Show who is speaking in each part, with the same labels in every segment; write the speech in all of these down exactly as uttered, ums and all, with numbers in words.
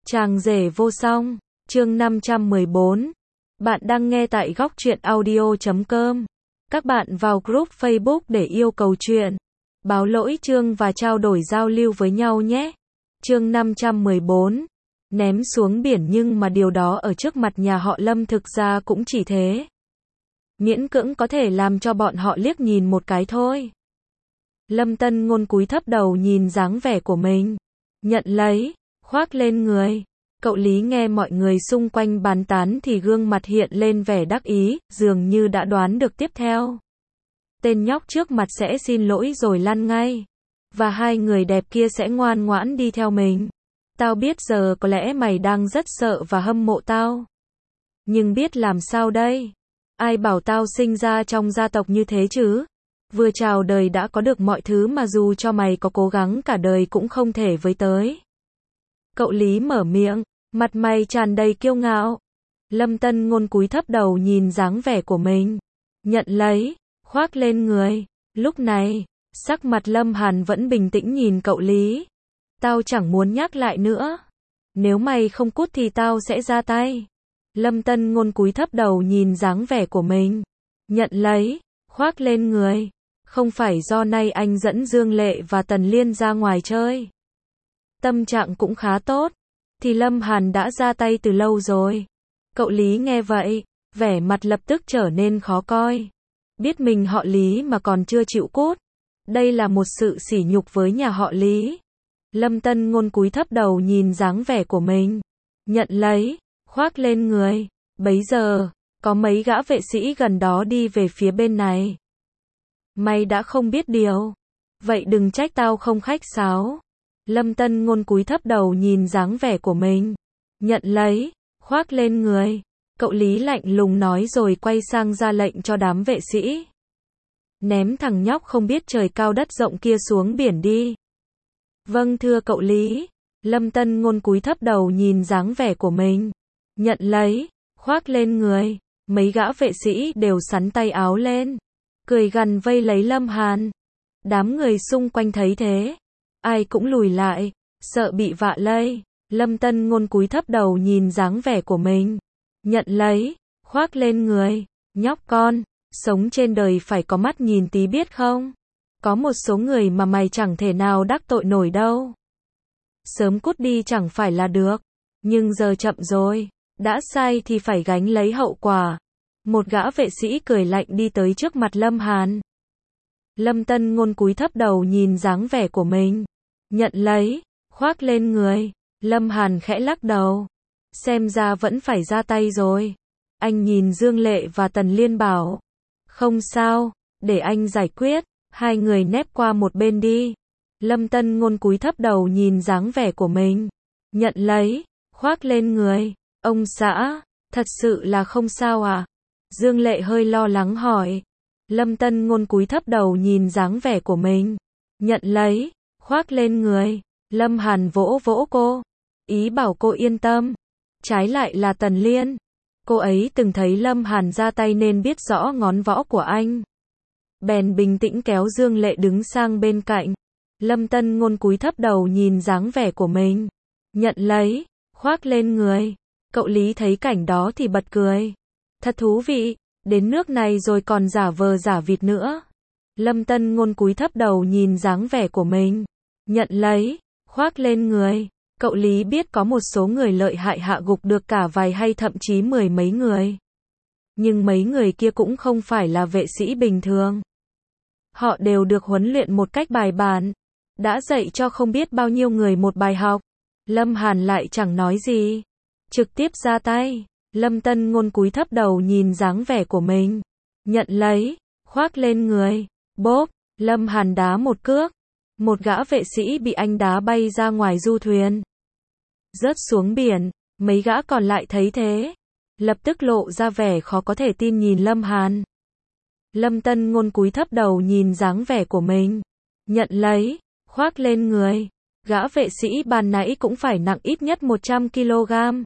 Speaker 1: Chàng rể vô song, chương năm trăm mười bốn. Bạn đang nghe tại góc truyện audio chấm com. Các bạn vào group Facebook để yêu cầu chuyện, báo lỗi chương và trao đổi giao lưu với nhau nhé. Chương năm trăm mười bốn. Ném xuống biển, nhưng mà điều đó ở trước mặt nhà họ Lâm thực ra cũng chỉ thế. Miễn cưỡng có thể làm cho bọn họ liếc nhìn một cái thôi. Lâm Tân Ngôn cúi thấp đầu nhìn dáng vẻ của mình, nhận lấy, khoác lên người. Cậu Lý nghe mọi người xung quanh bàn tán thì gương mặt hiện lên vẻ đắc ý, dường như đã đoán được tiếp theo. Tên nhóc trước mặt sẽ xin lỗi rồi lăn ngay. Và hai người đẹp kia sẽ ngoan ngoãn đi theo mình. Tao biết giờ có lẽ mày đang rất sợ và hâm mộ tao. Nhưng biết làm sao đây? Ai bảo tao sinh ra trong gia tộc như thế chứ? Vừa chào đời đã có được mọi thứ mà dù cho mày có cố gắng cả đời cũng không thể với tới. Cậu Lý mở miệng, mặt mày tràn đầy kiêu ngạo. Lâm Tân Ngôn cúi thấp đầu nhìn dáng vẻ của mình, nhận lấy, khoác lên người. Lúc này, sắc mặt Lâm Hàn vẫn bình tĩnh nhìn cậu Lý. Tao chẳng muốn nhắc lại nữa. Nếu mày không cút thì tao sẽ ra tay. Lâm Tân Ngôn cúi thấp đầu nhìn dáng vẻ của mình, nhận lấy, khoác lên người. Không phải do nay anh dẫn Dương Lệ và Tần Liên ra ngoài chơi, tâm trạng cũng khá tốt, thì Lâm Hàn đã ra tay từ lâu rồi. Cậu Lý nghe vậy, vẻ mặt lập tức trở nên khó coi. Biết mình họ Lý mà còn chưa chịu cút. Đây là một sự sỉ nhục với nhà họ Lý. Lâm Tân Ngôn cúi thấp đầu nhìn dáng vẻ của mình, nhận lấy, khoác lên người. Bấy giờ, có mấy gã vệ sĩ gần đó đi về phía bên này. Mày đã không biết điều, vậy đừng trách tao không khách sáo. Lâm Tân Ngôn cúi thấp đầu nhìn dáng vẻ của mình, nhận lấy, khoác lên người. Cậu Lý lạnh lùng nói rồi quay sang ra lệnh cho đám vệ sĩ. Ném thằng nhóc không biết trời cao đất rộng kia xuống biển đi. Vâng thưa cậu Lý. Lâm Tân Ngôn cúi thấp đầu nhìn dáng vẻ của mình, nhận lấy, khoác lên người. Mấy gã vệ sĩ đều xắn tay áo lên, cười gằn vây lấy Lâm Hàn. Đám người xung quanh thấy thế, ai cũng lùi lại, sợ bị vạ lây. Lâm Tân Ngôn cúi thấp đầu nhìn dáng vẻ của mình, nhận lấy, khoác lên người. Nhóc con, sống trên đời phải có mắt nhìn tí biết không? Có một số người mà mày chẳng thể nào đắc tội nổi đâu. Sớm cút đi chẳng phải là được. Nhưng giờ chậm rồi, đã sai thì phải gánh lấy hậu quả. Một gã vệ sĩ cười lạnh đi tới trước mặt Lâm Hàn. Lâm Tân Ngôn cúi thấp đầu nhìn dáng vẻ của mình, nhận lấy, khoác lên người. Lâm Hàn khẽ lắc đầu. Xem ra vẫn phải ra tay rồi. Anh nhìn Dương Lệ và Tần Liên bảo, không sao, để anh giải quyết. Hai người nép qua một bên đi. Lâm Tân Ngôn cúi thấp đầu nhìn dáng vẻ của mình, nhận lấy, khoác lên người. Ông xã, thật sự là không sao à? Dương Lệ hơi lo lắng hỏi. Lâm Tân Ngôn cúi thấp đầu nhìn dáng vẻ của mình, nhận lấy, khoác lên người. Lâm Hàn vỗ vỗ cô, ý bảo cô yên tâm. Trái lại là Tần Liên. Cô ấy từng thấy Lâm Hàn ra tay nên biết rõ ngón võ của anh. Bèn bình tĩnh kéo Dương Lệ đứng sang bên cạnh. Lâm Tân Ngôn cúi thấp đầu nhìn dáng vẻ của mình, nhận lấy, khoác lên người. Cậu Lý thấy cảnh đó thì bật cười. Thật thú vị, đến nước này rồi còn giả vờ giả vịt nữa. Lâm Tân Ngôn cúi thấp đầu nhìn dáng vẻ của mình, nhận lấy, khoác lên người. Cậu Lý biết có một số người lợi hại hạ gục được cả vài hay thậm chí mười mấy người. Nhưng mấy người kia cũng không phải là vệ sĩ bình thường. Họ đều được huấn luyện một cách bài bản, đã dạy cho không biết bao nhiêu người một bài học. Lâm Hàn lại chẳng nói gì, trực tiếp ra tay. Lâm Tân Ngôn cúi thấp đầu nhìn dáng vẻ của mình, nhận lấy, khoác lên người. Bốp, Lâm Hàn đá một cước. Một gã vệ sĩ bị anh đá bay ra ngoài du thuyền, rớt xuống biển. Mấy gã còn lại thấy thế, lập tức lộ ra vẻ khó có thể tin nhìn Lâm Hàn. Lâm Tân Ngôn cúi thấp đầu nhìn dáng vẻ của mình, nhận lấy, khoác lên người. Gã vệ sĩ ban nãy cũng phải nặng ít nhất một trăm ki lô gam.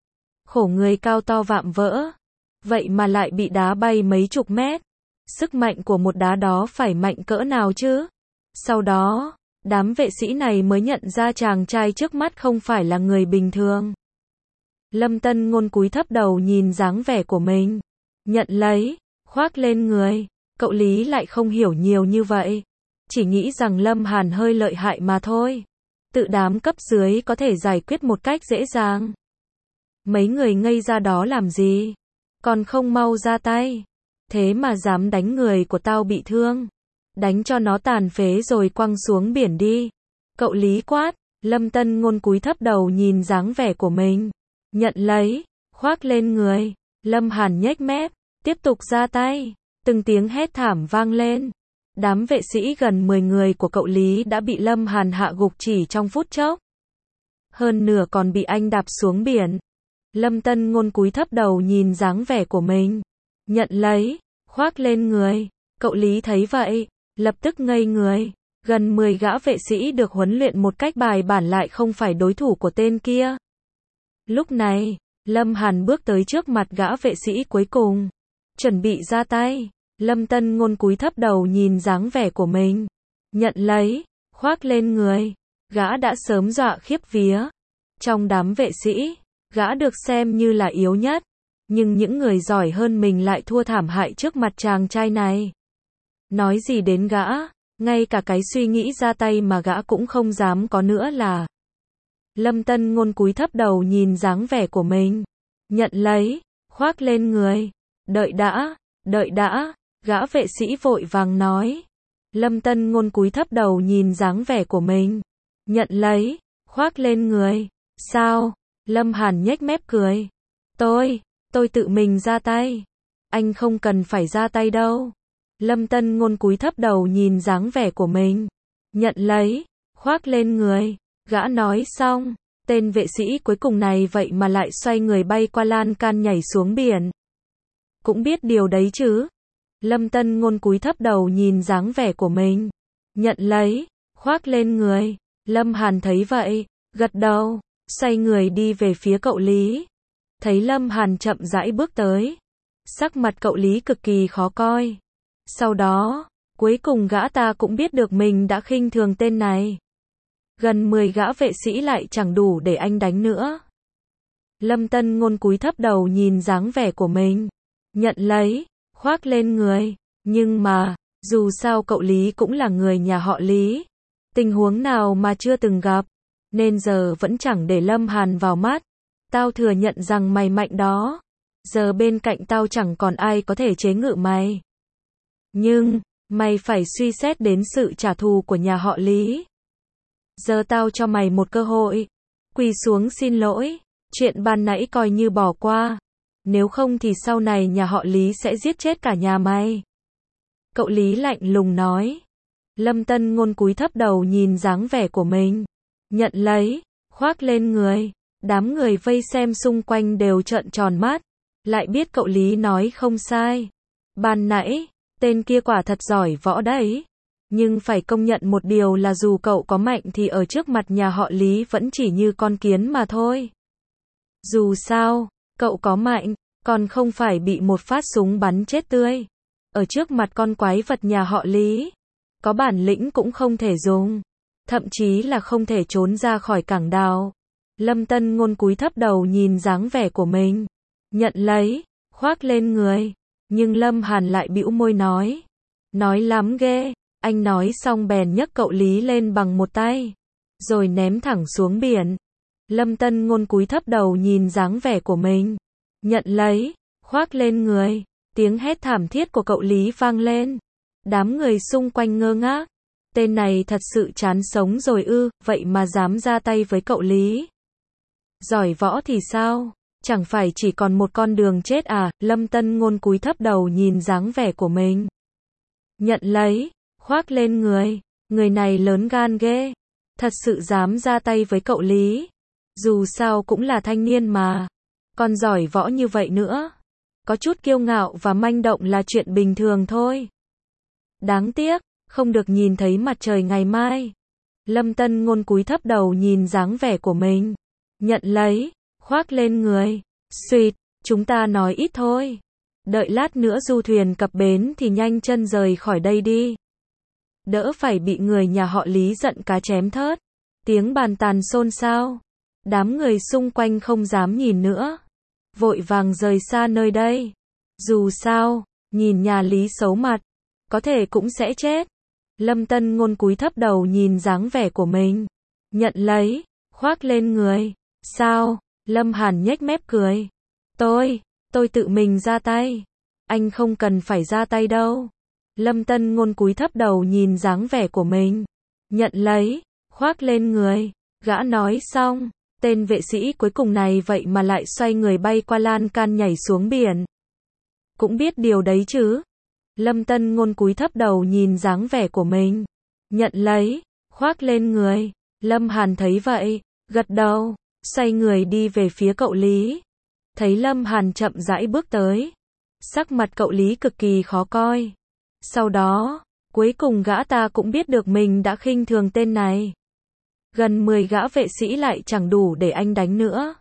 Speaker 1: Khổ người cao to vạm vỡ, vậy mà lại bị đá bay mấy chục mét. Sức mạnh của một đá đó phải mạnh cỡ nào chứ? Sau đó, Đám vệ sĩ này mới nhận ra chàng trai trước mắt không phải là người bình thường. Lâm Tân Ngôn cúi thấp đầu nhìn dáng vẻ của mình. Nhận lấy, khoác lên người. Cậu Lý lại không hiểu nhiều như vậy. Chỉ nghĩ rằng Lâm Hàn hơi lợi hại mà thôi. Tự đám cấp dưới có thể giải quyết một cách dễ dàng. Mấy người ngây ra đó làm gì? Còn không mau ra tay. Thế mà dám đánh người của tao bị thương. Đánh cho nó tàn phế rồi quăng xuống biển đi. Cậu Lý quát. Lâm Tân Ngôn cúi thấp đầu nhìn dáng vẻ của mình. Nhận lấy, khoác lên người. Lâm Hàn nhếch mép, tiếp tục ra tay. Từng tiếng hét thảm vang lên. Đám vệ sĩ gần mười người của cậu Lý đã bị Lâm Hàn hạ gục chỉ trong phút chốc. Hơn nửa còn bị anh đạp xuống biển. Lâm Tân Ngôn cúi thấp đầu nhìn dáng vẻ của mình. Nhận lấy, khoác lên người. Cậu Lý thấy vậy, lập tức ngây người. Gần mười gã vệ sĩ được huấn luyện một cách bài bản lại không phải đối thủ của tên kia. Lúc này, Lâm Hàn bước tới trước mặt gã vệ sĩ cuối cùng. Chuẩn bị ra tay. Lâm Tân Ngôn cúi thấp đầu nhìn dáng vẻ của mình. Nhận lấy, khoác lên người. Gã đã sớm dọa khiếp vía. Trong đám vệ sĩ, gã được xem như là yếu nhất. Nhưng những người giỏi hơn mình lại thua thảm hại trước mặt chàng trai này. Nói gì đến gã, ngay cả cái suy nghĩ ra tay mà gã cũng không dám có nữa là. Lâm Tân Ngôn cúi thấp đầu nhìn dáng vẻ của mình. Nhận lấy, khoác lên người. Đợi đã, đợi đã, gã vệ sĩ vội vàng nói. Lâm Tân Ngôn cúi thấp đầu nhìn dáng vẻ của mình. Nhận lấy, khoác lên người. Sao? Lâm Hàn nhếch mép cười. Tôi, tôi tự mình ra tay. Anh không cần phải ra tay đâu. Lâm Tân Ngôn cúi thấp đầu nhìn dáng vẻ của mình. Nhận lấy, khoác lên người. Gã nói xong, tên vệ sĩ cuối cùng này vậy mà lại xoay người bay qua lan can nhảy xuống biển. Cũng biết điều đấy chứ. Lâm Tân Ngôn cúi thấp đầu nhìn dáng vẻ của mình. Nhận lấy, khoác lên người. Lâm Hàn thấy vậy, gật đầu, xoay người đi về phía cậu Lý. Thấy Lâm Hàn chậm rãi bước tới. Sắc mặt cậu Lý cực kỳ khó coi. Sau đó, cuối cùng gã ta cũng biết được mình đã khinh thường tên này. Gần mười gã vệ sĩ lại chẳng đủ để anh đánh nữa. Lâm Tân Ngôn cúi thấp đầu nhìn dáng vẻ của mình. Nhận lấy, khoác lên người. Nhưng mà, dù sao cậu Lý cũng là người nhà họ Lý. Tình huống nào mà chưa từng gặp. Nên giờ vẫn chẳng để Lâm Hàn vào mắt. Tao thừa nhận rằng mày mạnh đó. Giờ bên cạnh tao chẳng còn ai có thể chế ngự mày. Nhưng, mày phải suy xét đến sự trả thù của nhà họ Lý. Giờ tao cho mày một cơ hội. Quỳ xuống xin lỗi. Chuyện ban nãy coi như bỏ qua. Nếu không thì sau này nhà họ Lý sẽ giết chết cả nhà mày. Cậu Lý lạnh lùng nói. Lâm Tân Ngôn cúi thấp đầu nhìn dáng vẻ của mình. Nhận lấy, khoác lên người. Đám người vây xem xung quanh đều trợn tròn mắt. Lại biết cậu Lý nói không sai. Ban nãy, tên kia quả thật giỏi võ đấy. Nhưng phải công nhận một điều là dù cậu có mạnh thì ở trước mặt nhà họ Lý vẫn chỉ như con kiến mà thôi. Dù sao, cậu có mạnh, còn không phải bị một phát súng bắn chết tươi. Ở trước mặt con quái vật nhà họ Lý, có bản lĩnh cũng không thể dùng. Thậm chí là không thể trốn ra khỏi cảng đào. Lâm Tân Ngôn cúi thấp đầu nhìn dáng vẻ của mình. Nhận lấy, khoác lên người. Nhưng Lâm Hàn lại bĩu môi nói. Nói lắm ghê. Anh nói xong bèn nhấc cậu Lý lên bằng một tay. Rồi ném thẳng xuống biển. Lâm Tân Ngôn cúi thấp đầu nhìn dáng vẻ của mình. Nhận lấy, khoác lên người. Tiếng hét thảm thiết của cậu Lý vang lên. Đám người xung quanh ngơ ngác. Tên này thật sự chán sống rồi ư, vậy mà dám ra tay với cậu Lý. Giỏi võ thì sao? Chẳng phải chỉ còn một con đường chết à? Lâm Tân Ngôn cúi thấp đầu nhìn dáng vẻ của mình. Nhận lấy, khoác lên người. Người này lớn gan ghê. Thật sự dám ra tay với cậu Lý. Dù sao cũng là thanh niên mà. Còn giỏi võ như vậy nữa. Có chút kiêu ngạo và manh động là chuyện bình thường thôi. Đáng tiếc, không được nhìn thấy mặt trời ngày mai. Lâm Tân Ngôn cúi thấp đầu nhìn dáng vẻ của mình. Nhận lấy, khoác lên người. Xuyệt, chúng ta nói ít thôi. Đợi lát nữa du thuyền cập bến thì nhanh chân rời khỏi đây đi. đỡ phải bị người nhà họ Lý giận cá chém thớt. Tiếng bàn tàn xôn xao. Đám người xung quanh không dám nhìn nữa. Vội vàng rời xa nơi đây. Dù sao, nhìn nhà Lý xấu mặt, có thể cũng sẽ chết. Lâm Tân Ngôn cúi thấp đầu nhìn dáng vẻ của mình. Nhận lấy, khoác lên người. Sao? Lâm Hàn nhếch mép cười. Tôi, tôi tự mình ra tay. Anh không cần phải ra tay đâu. Lâm Tân Ngôn cúi thấp đầu nhìn dáng vẻ của mình. Nhận lấy, khoác lên người. Gã nói xong, tên vệ sĩ cuối cùng này vậy mà lại xoay người bay qua lan can nhảy xuống biển. Cũng biết điều đấy chứ. Lâm Tân Ngôn cúi thấp đầu nhìn dáng vẻ của mình. Nhận lấy, khoác lên người. Lâm Hàn thấy vậy, gật đầu, xoay người đi về phía cậu Lý. Thấy Lâm Hàn chậm rãi bước tới. Sắc mặt cậu Lý cực kỳ khó coi. Sau đó, cuối cùng gã ta cũng biết được mình đã khinh thường tên này. Gần mười gã vệ sĩ lại chẳng đủ để anh đánh nữa.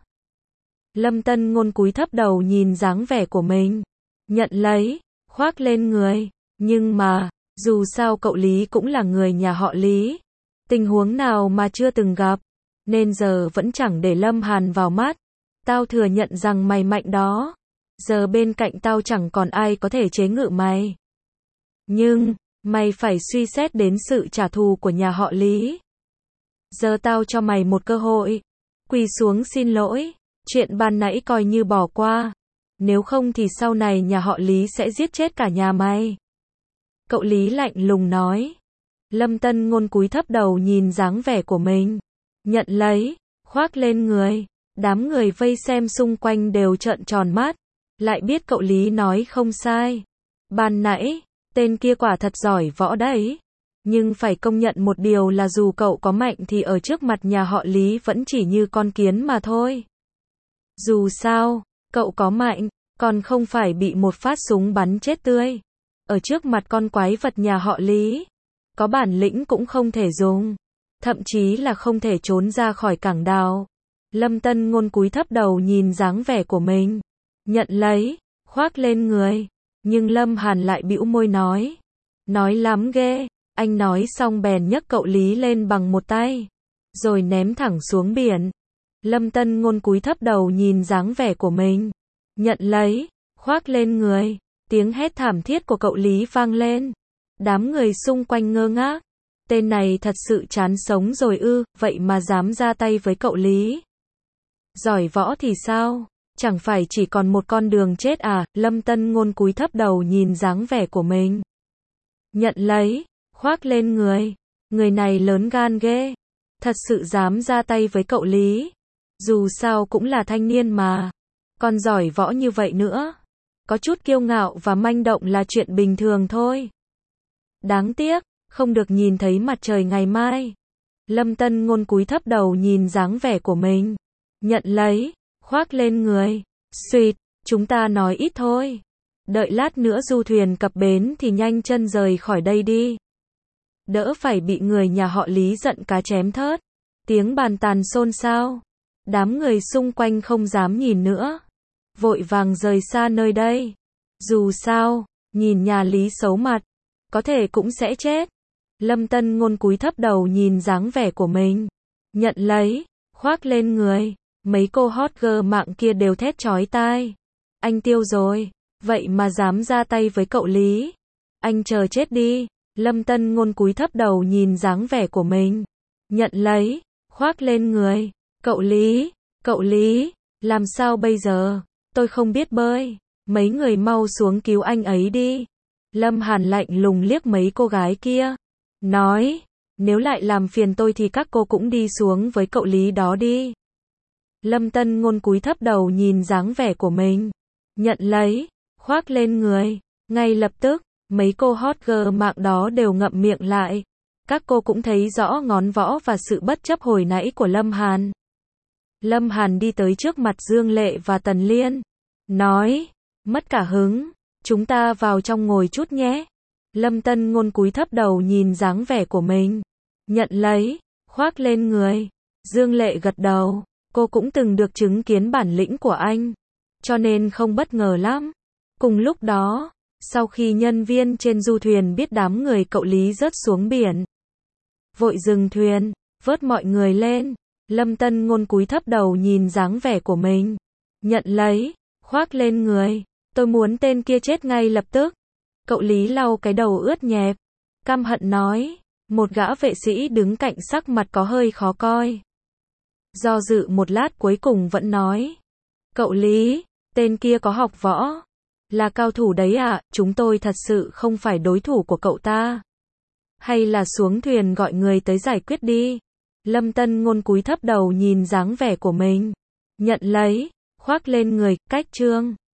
Speaker 1: Lâm Tân Ngôn cúi thấp đầu nhìn dáng vẻ của mình. Nhận lấy, khoác lên người. Nhưng mà, dù sao cậu Lý cũng là người nhà họ Lý. Tình huống nào mà chưa từng gặp. Nên giờ vẫn chẳng để Lâm Hàn vào mắt. Tao thừa nhận rằng mày mạnh đó. Giờ bên cạnh tao chẳng còn ai có thể chế ngự mày. Nhưng, mày phải suy xét đến sự trả thù của nhà họ Lý. Giờ tao cho mày một cơ hội. Quỳ xuống xin lỗi. Chuyện ban nãy coi như bỏ qua. Nếu không thì sau này nhà họ Lý sẽ giết chết cả nhà mày. Cậu Lý lạnh lùng nói. Lâm Tân Ngôn cúi thấp đầu nhìn dáng vẻ của mình. Nhận lấy, khoác lên người. Đám người vây xem xung quanh đều trợn tròn mắt. Lại biết cậu Lý nói không sai. Ban nãy, tên kia quả thật giỏi võ đấy. Nhưng phải công nhận một điều là dù cậu có mạnh thì ở trước mặt nhà họ Lý vẫn chỉ như con kiến mà thôi. Dù sao, cậu có mạnh, còn không phải bị một phát súng bắn chết tươi. Ở trước mặt con quái vật nhà họ Lý, có bản lĩnh cũng không thể dùng. Thậm chí là không thể trốn ra khỏi cảng đào. Lâm Tân Ngôn cúi thấp đầu nhìn dáng vẻ của mình. Nhận lấy, khoác lên người. Nhưng Lâm Hàn lại bĩu môi nói. Nói lắm ghê. Anh nói xong bèn nhấc cậu Lý lên bằng một tay. Rồi ném thẳng xuống biển. Lâm Tân Ngôn cúi thấp đầu nhìn dáng vẻ của mình. Nhận lấy, khoác lên người. Tiếng hét thảm thiết của cậu Lý vang lên. Đám người xung quanh ngơ ngác. Tên này thật sự chán sống rồi ư, vậy mà dám ra tay với cậu Lý. Giỏi võ thì sao? Chẳng phải chỉ còn một con đường chết à? Lâm Tân Ngôn cúi thấp đầu nhìn dáng vẻ của mình. Nhận lấy, khoác lên người. Người này lớn gan ghê. Thật sự dám ra tay với cậu Lý. Dù sao cũng là thanh niên mà. Còn giỏi võ như vậy nữa. Có chút kiêu ngạo và manh động là chuyện bình thường thôi. Đáng tiếc, không được nhìn thấy mặt trời ngày mai. Lâm Tân Ngôn cúi thấp đầu nhìn dáng vẻ của mình. Nhận lấy, khoác lên người. Xuyệt, chúng ta nói ít thôi. Đợi lát nữa du thuyền cập bến thì nhanh chân rời khỏi đây đi. Đỡ phải bị người nhà họ Lý giận cá chém thớt. Tiếng bàn tàn xôn xao. Đám người xung quanh không dám nhìn nữa. Vội vàng rời xa nơi đây. Dù sao, nhìn nhà Lý xấu mặt, có thể cũng sẽ chết. Lâm Tân Ngôn cúi thấp đầu nhìn dáng vẻ của mình. Nhận lấy, khoác lên người. Mấy cô hot girl mạng kia đều thét chói tai. Anh tiêu rồi, vậy mà dám ra tay với cậu Lý. Anh chờ chết đi. Lâm Tân Ngôn cúi thấp đầu nhìn dáng vẻ của mình. Nhận lấy, khoác lên người. Cậu Lý, cậu Lý, làm sao bây giờ? Tôi không biết bơi. Mấy người mau xuống cứu anh ấy đi. Lâm Hàn lạnh lùng liếc mấy cô gái kia. Nói, nếu lại làm phiền tôi thì các cô cũng đi xuống với cậu Lý đó đi. Lâm Tân Ngôn cúi thấp đầu nhìn dáng vẻ của mình. Nhận lấy, khoác lên người. Ngay lập tức, mấy cô hot girl mạng đó đều ngậm miệng lại. Các cô cũng thấy rõ ngón võ và sự bất chấp hồi nãy của Lâm Hàn. Lâm Hàn đi tới trước mặt Dương Lệ và Tần Liên. Nói, mất cả hứng. Chúng ta vào trong ngồi chút nhé. Lâm Tân Ngôn cúi thấp đầu nhìn dáng vẻ của mình. Nhận lấy, khoác lên người. Dương Lệ gật đầu. Cô cũng từng được chứng kiến bản lĩnh của anh. Cho nên không bất ngờ lắm. Cùng lúc đó, Sau khi nhân viên trên du thuyền biết đám người cậu Lý rớt xuống biển, vội dừng thuyền, vớt mọi người lên. Lâm Tân Ngôn cúi thấp đầu nhìn dáng vẻ của mình, nhận lấy, khoác lên người. Tôi muốn tên kia chết ngay lập tức. Cậu Lý lau cái đầu ướt nhẹp, căm hận nói. Một gã vệ sĩ đứng cạnh sắc mặt có hơi khó coi. Do dự một lát cuối cùng vẫn nói. Cậu Lý, tên kia có học võ, là cao thủ đấy ạ, chúng tôi thật sự không phải đối thủ của cậu ta. Hay là xuống thuyền gọi người tới giải quyết đi. Lâm Tân Ngôn cúi thấp đầu nhìn dáng vẻ của mình, nhận lấy, khoác lên người, cách trương.